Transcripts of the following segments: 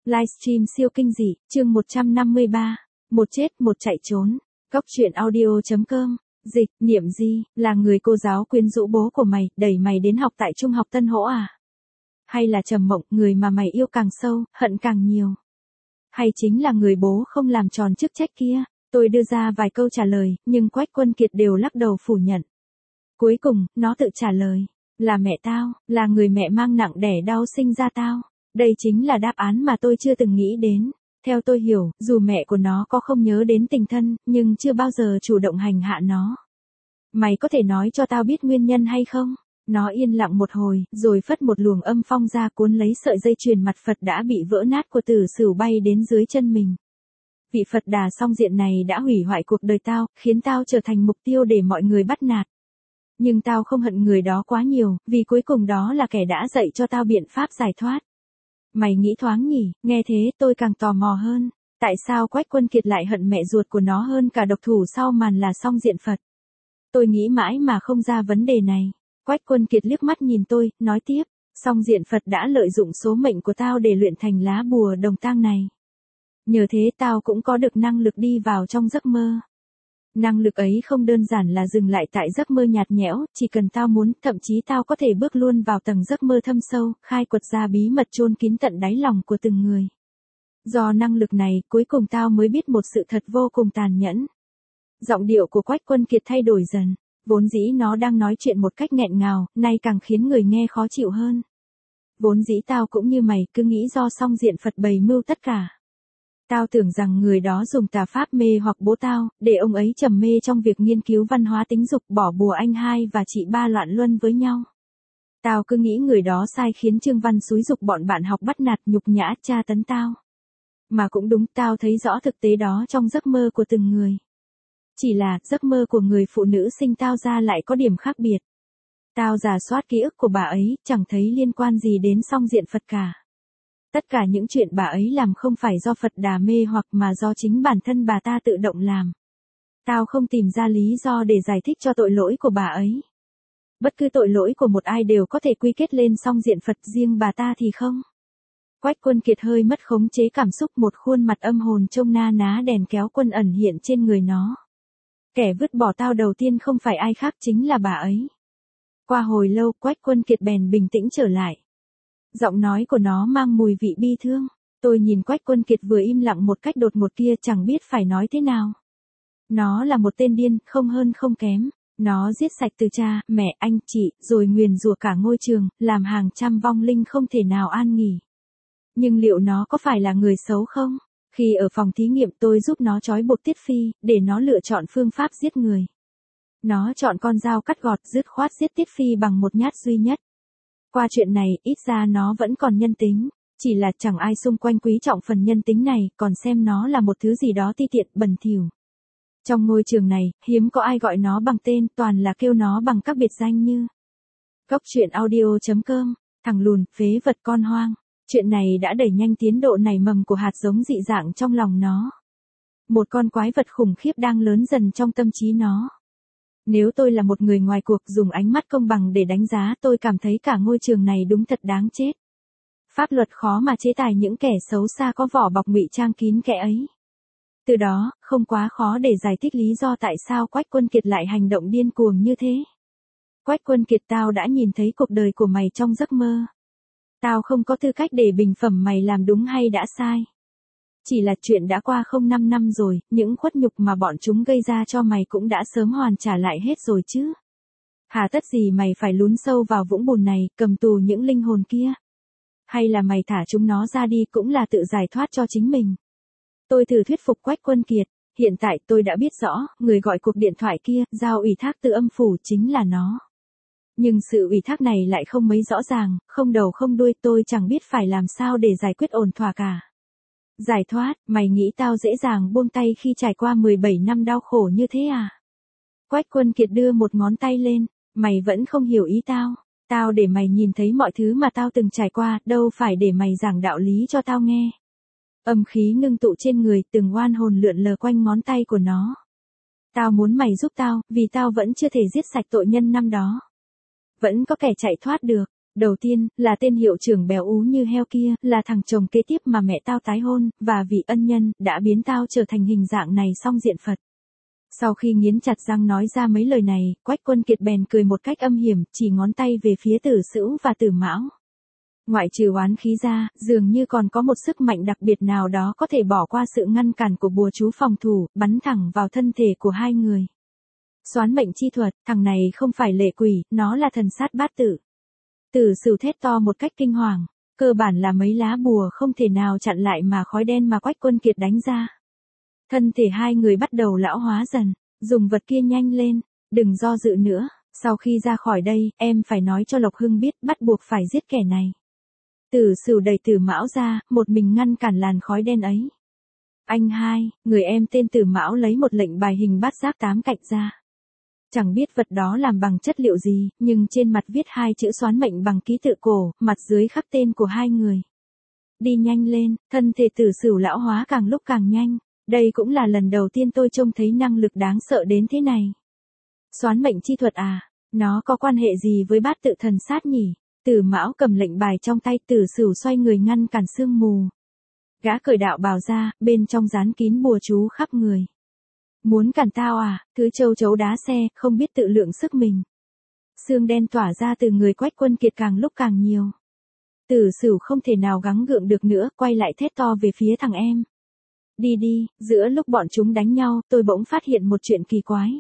Livestream siêu kinh dị, chương 153. Một chết một chạy trốn. Góc truyện audio.com. Dịch, Niệm Di, là người cô giáo quyến rũ bố của mày, đẩy mày đến học tại trung học Tân Hỗ à? Hay là Trầm Mộng, người mà mày yêu càng sâu, hận càng nhiều? Hay chính là người bố không làm tròn chức trách kia? Tôi đưa ra vài câu trả lời, nhưng Quách Quân Kiệt đều lắc đầu phủ nhận. Cuối cùng, nó tự trả lời. Là mẹ tao, là người mẹ mang nặng đẻ đau sinh ra tao. Đây chính là đáp án mà tôi chưa từng nghĩ đến. Theo tôi hiểu, dù mẹ của nó có không nhớ đến tình thân, nhưng chưa bao giờ chủ động hành hạ nó. Mày có thể nói cho tao biết nguyên nhân hay không? Nó yên lặng một hồi, rồi phất một luồng âm phong ra cuốn lấy sợi dây chuyền mặt Phật đã bị vỡ nát của Tử Sửu bay đến dưới chân mình. Vị Phật Đà song diện này đã hủy hoại cuộc đời tao, khiến tao trở thành mục tiêu để mọi người bắt nạt. Nhưng tao không hận người đó quá nhiều, vì cuối cùng đó là kẻ đã dạy cho tao biện pháp giải thoát. Mày nghĩ thoáng nhỉ? Nghe thế tôi càng tò mò hơn. Tại sao Quách Quân Kiệt lại hận mẹ ruột của nó hơn cả độc thủ sau màn là song diện Phật? Tôi nghĩ mãi mà không ra vấn đề này. Quách Quân Kiệt liếc mắt nhìn tôi, nói tiếp. Song diện Phật đã lợi dụng số mệnh của tao để luyện thành lá bùa đồng tang này. Nhờ thế tao cũng có được năng lực đi vào trong giấc mơ. Năng lực ấy không đơn giản là dừng lại tại giấc mơ nhạt nhẽo, chỉ cần tao muốn, thậm chí tao có thể bước luôn vào tầng giấc mơ thâm sâu, khai quật ra bí mật chôn kín tận đáy lòng của từng người. Do năng lực này, cuối cùng tao mới biết một sự thật vô cùng tàn nhẫn. Giọng điệu của Quách Quân Kiệt thay đổi dần, vốn dĩ nó đang nói chuyện một cách nghẹn ngào, nay càng khiến người nghe khó chịu hơn. Vốn dĩ tao cũng như mày, cứ nghĩ do song diện Phật bày mưu tất cả. Tao tưởng rằng người đó dùng tà pháp mê hoặc bố tao, để ông ấy trầm mê trong việc nghiên cứu văn hóa tính dục, bỏ bùa anh hai và chị ba loạn luân với nhau. Tao cứ nghĩ người đó sai khiến Trương Văn xúi giục bọn bạn học bắt nạt nhục nhã tra tấn tao. Mà cũng đúng, tao thấy rõ thực tế đó trong giấc mơ của từng người. Chỉ là, giấc mơ của người phụ nữ sinh tao ra lại có điểm khác biệt. Tao rà soát ký ức của bà ấy, chẳng thấy liên quan gì đến song diện Phật cả. Tất cả những chuyện bà ấy làm không phải do Phật Đà mê hoặc mà do chính bản thân bà ta tự động làm. Tao không tìm ra lý do để giải thích cho tội lỗi của bà ấy. Bất cứ tội lỗi của một ai đều có thể quy kết lên song diện Phật, riêng bà ta thì không. Quách Quân Kiệt hơi mất khống chế cảm xúc, một khuôn mặt âm hồn trông na ná đèn kéo quân ẩn hiện trên người nó. Kẻ vứt bỏ tao đầu tiên không phải ai khác, chính là bà ấy. Qua hồi lâu, Quách Quân Kiệt bèn bình tĩnh trở lại. Giọng nói của nó mang mùi vị bi thương. Tôi nhìn Quách Quân Kiệt vừa im lặng một cách đột ngột kia, chẳng biết phải nói thế nào. Nó là một tên điên, không hơn không kém. Nó giết sạch từ cha, mẹ, anh, chị, rồi nguyền rủa cả ngôi trường, làm hàng trăm vong linh không thể nào an nghỉ. Nhưng liệu nó có phải là người xấu không? Khi ở phòng thí nghiệm tôi giúp nó trói buộc Tiết Phi, để nó lựa chọn phương pháp giết người. Nó chọn con dao cắt gọt, dứt khoát giết Tiết Phi bằng một nhát duy nhất. Qua chuyện này, ít ra nó vẫn còn nhân tính, chỉ là chẳng ai xung quanh quý trọng phần nhân tính này, còn xem nó là một thứ gì đó ti tiện, bẩn thỉu. Trong ngôi trường này, hiếm có ai gọi nó bằng tên, toàn là kêu nó bằng các biệt danh như Góc truyện audio.com, thằng lùn, phế vật, con hoang. Chuyện này đã đẩy nhanh tiến độ nảy mầm của hạt giống dị dạng trong lòng nó. Một con quái vật khủng khiếp đang lớn dần trong tâm trí nó. Nếu tôi là một người ngoài cuộc dùng ánh mắt công bằng để đánh giá, tôi cảm thấy cả ngôi trường này đúng thật đáng chết. Pháp luật khó mà chế tài những kẻ xấu xa có vỏ bọc ngụy trang kín kẽ ấy. Từ đó, không quá khó để giải thích lý do tại sao Quách Quân Kiệt lại hành động điên cuồng như thế. Quách Quân Kiệt, tao đã nhìn thấy cuộc đời của mày trong giấc mơ. Tao không có tư cách để bình phẩm mày làm đúng hay đã sai. Chỉ là chuyện đã qua không 5 năm rồi, những khuất nhục mà bọn chúng gây ra cho mày cũng đã sớm hoàn trả lại hết rồi chứ. Hà tất gì mày phải lún sâu vào vũng bùn này, cầm tù những linh hồn kia? Hay là mày thả chúng nó ra đi cũng là tự giải thoát cho chính mình? Tôi thử thuyết phục Quách Quân Kiệt, hiện tại tôi đã biết rõ, người gọi cuộc điện thoại kia, giao ủy thác từ âm phủ chính là nó. Nhưng sự ủy thác này lại không mấy rõ ràng, không đầu không đuôi, tôi chẳng biết phải làm sao để giải quyết ổn thỏa cả. Giải thoát, mày nghĩ tao dễ dàng buông tay khi trải qua 17 năm đau khổ như thế à? Quách Quân Kiệt đưa một ngón tay lên, mày vẫn không hiểu ý tao. Tao để mày nhìn thấy mọi thứ mà tao từng trải qua, đâu phải để mày giảng đạo lý cho tao nghe. Âm khí ngưng tụ trên người, từng oan hồn lượn lờ quanh ngón tay của nó. Tao muốn mày giúp tao, vì tao vẫn chưa thể giết sạch tội nhân năm đó. Vẫn có kẻ chạy thoát được. Đầu tiên, là tên hiệu trưởng béo ú như heo kia, là thằng chồng kế tiếp mà mẹ tao tái hôn, và vì ân nhân, đã biến tao trở thành hình dạng này song diện Phật. Sau khi nghiến chặt răng nói ra mấy lời này, Quách Quân Kiệt bèn cười một cách âm hiểm, chỉ ngón tay về phía Tử Sửu và Tử Mão. Ngoại trừ oán khí ra, dường như còn có một sức mạnh đặc biệt nào đó có thể bỏ qua sự ngăn cản của bùa chú phòng thủ, bắn thẳng vào thân thể của hai người. Xoán mệnh chi thuật, thằng này không phải lệ quỷ, nó là thần sát bát tự. Tử Sửu thét to một cách kinh hoàng, cơ bản là mấy lá bùa không thể nào chặn lại mà khói đen mà Quách Quân Kiệt đánh ra. Thân thể hai người bắt đầu lão hóa dần, dùng vật kia nhanh lên, đừng do dự nữa, sau khi ra khỏi đây, em phải nói cho Lộc Hưng biết bắt buộc phải giết kẻ này. Tử Sửu đẩy Tử Mão ra, một mình ngăn cản làn khói đen ấy. Anh hai, người em tên Tử Mão lấy một lệnh bài hình bát giác 8 cạnh ra. Chẳng biết vật đó làm bằng chất liệu gì, nhưng trên mặt viết 2 chữ xoán mệnh bằng ký tự cổ, mặt dưới khắc tên của hai người. Đi nhanh lên, thân thể Tử Sửu lão hóa càng lúc càng nhanh. Đây cũng là lần đầu tiên tôi trông thấy năng lực đáng sợ đến thế này. Xoán mệnh chi thuật à, nó có quan hệ gì với bát tự thần sát nhỉ? Tử Mão cầm lệnh bài trong tay, Tử Sửu xoay người ngăn cản sương mù. Gã cởi đạo bào ra, bên trong dán kín bùa chú khắp người. Muốn cản tao à, thứ châu chấu đá xe, không biết tự lượng sức mình. Sương đen tỏa ra từ người Quách Quân Kiệt càng lúc càng nhiều. Tử Sửu không thể nào gắng gượng được nữa, quay lại thét to về phía thằng em. Đi đi, giữa lúc bọn chúng đánh nhau, tôi bỗng phát hiện một chuyện kỳ quái.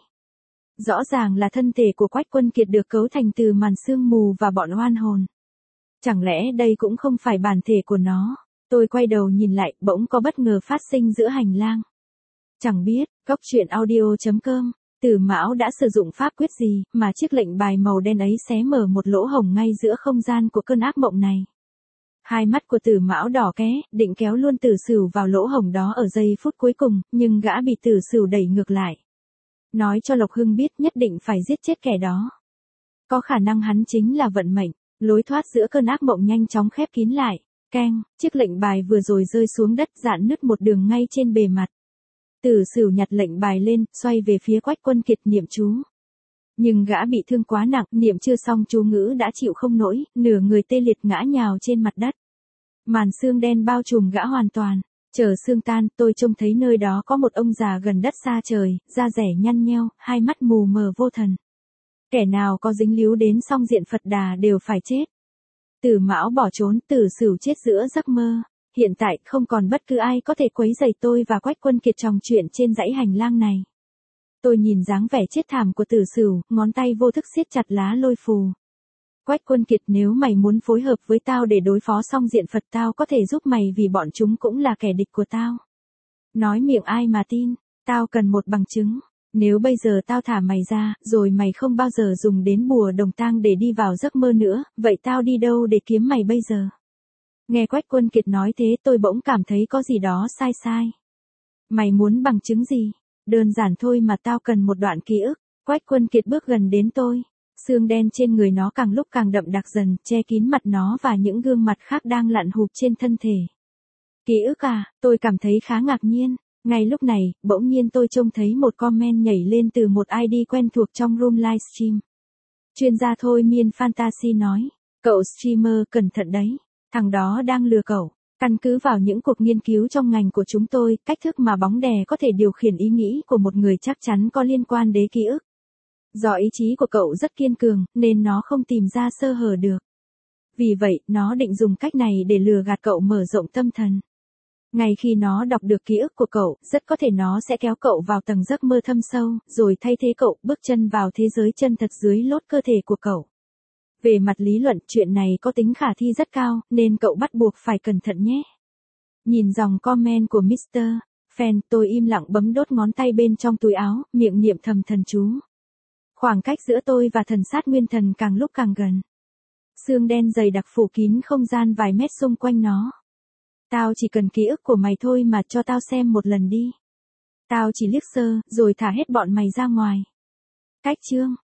Rõ ràng là thân thể của Quách Quân Kiệt được cấu thành từ màn sương mù và bọn oan hồn. Chẳng lẽ đây cũng không phải bản thể của nó? Tôi quay đầu nhìn lại, bỗng có bất ngờ phát sinh giữa hành lang. Chẳng biết, Cốc Truyện Audio.com, Tử Mão đã sử dụng pháp quyết gì, mà chiếc lệnh bài màu đen ấy xé mở một lỗ hổng ngay giữa không gian của cơn ác mộng này. Hai mắt của Tử Mão đỏ ké, định kéo luôn Tử Sửu vào lỗ hổng đó ở giây phút cuối cùng, nhưng gã bị Tử Sửu đẩy ngược lại. Nói cho Lộc Hưng biết nhất định phải giết chết kẻ đó. Có khả năng hắn chính là vận mệnh, lối thoát giữa cơn ác mộng nhanh chóng khép kín lại. Keng, chiếc lệnh bài vừa rồi rơi xuống đất rạn nứt một đường ngay trên bề mặt. Tử Sửu nhặt lệnh bài lên, xoay về phía Quách Quân Kiệt niệm chú. Nhưng gã bị thương quá nặng, niệm chưa xong chú ngữ đã chịu không nổi, nửa người tê liệt ngã nhào trên mặt đất. Màn sương đen bao trùm gã hoàn toàn. Chờ sương tan, tôi trông thấy nơi đó có một ông già gần đất xa trời, da rẻ nhăn nheo, hai mắt mù mờ vô thần. Kẻ nào có dính líu đến song diện Phật Đà đều phải chết. Tử Mão bỏ trốn, Tử Sửu chết giữa giấc mơ. Hiện tại không còn bất cứ ai có thể quấy rầy tôi và Quách Quân Kiệt trò chuyện trên dãy hành lang này. Tôi nhìn dáng vẻ chết thảm của Tử Sửu, ngón tay vô thức siết chặt lá lôi phù. Quách Quân Kiệt, nếu mày muốn phối hợp với tao để đối phó song diện Phật, tao có thể giúp mày vì bọn chúng cũng là kẻ địch của tao. Nói miệng ai mà tin, tao cần một bằng chứng. Nếu bây giờ tao thả mày ra, rồi mày không bao giờ dùng đến bùa đồng tang để đi vào giấc mơ nữa, vậy tao đi đâu để kiếm mày bây giờ? Nghe Quách Quân Kiệt nói thế, tôi bỗng cảm thấy có gì đó sai sai. Mày muốn bằng chứng gì? Đơn giản thôi mà, tao cần một đoạn ký ức. Quách Quân Kiệt bước gần đến tôi. Sương đen trên người nó càng lúc càng đậm đặc dần, che kín mặt nó và những gương mặt khác đang lặn hụp trên thân thể. Ký ức à, tôi cảm thấy khá ngạc nhiên. Ngay lúc này, bỗng nhiên tôi trông thấy một comment nhảy lên từ một ID quen thuộc trong room livestream. Chuyên gia thôi miên fantasy nói, cậu streamer cẩn thận đấy, thằng đó đang lừa cậu. Căn cứ vào những cuộc nghiên cứu trong ngành của chúng tôi, cách thức mà bóng đè có thể điều khiển ý nghĩ của một người chắc chắn có liên quan đến ký ức. Do ý chí của cậu rất kiên cường, nên nó không tìm ra sơ hở được. Vì vậy, nó định dùng cách này để lừa gạt cậu mở rộng tâm thần. Ngay khi nó đọc được ký ức của cậu, rất có thể nó sẽ kéo cậu vào tầng giấc mơ thâm sâu, rồi thay thế cậu bước chân vào thế giới chân thật dưới lốt cơ thể của cậu. Về mặt lý luận, chuyện này có tính khả thi rất cao, nên cậu bắt buộc phải cẩn thận nhé. Nhìn dòng comment của Mr. Fan, tôi im lặng bấm đốt ngón tay bên trong túi áo, miệng niệm thầm thần chú. Khoảng cách giữa tôi và thần sát nguyên thần càng lúc càng gần. Sương đen dày đặc phủ kín không gian vài mét xung quanh nó. Tao chỉ cần ký ức của mày thôi mà, cho tao xem một lần đi. Tao chỉ liếc sơ, rồi thả hết bọn mày ra ngoài. Cách chương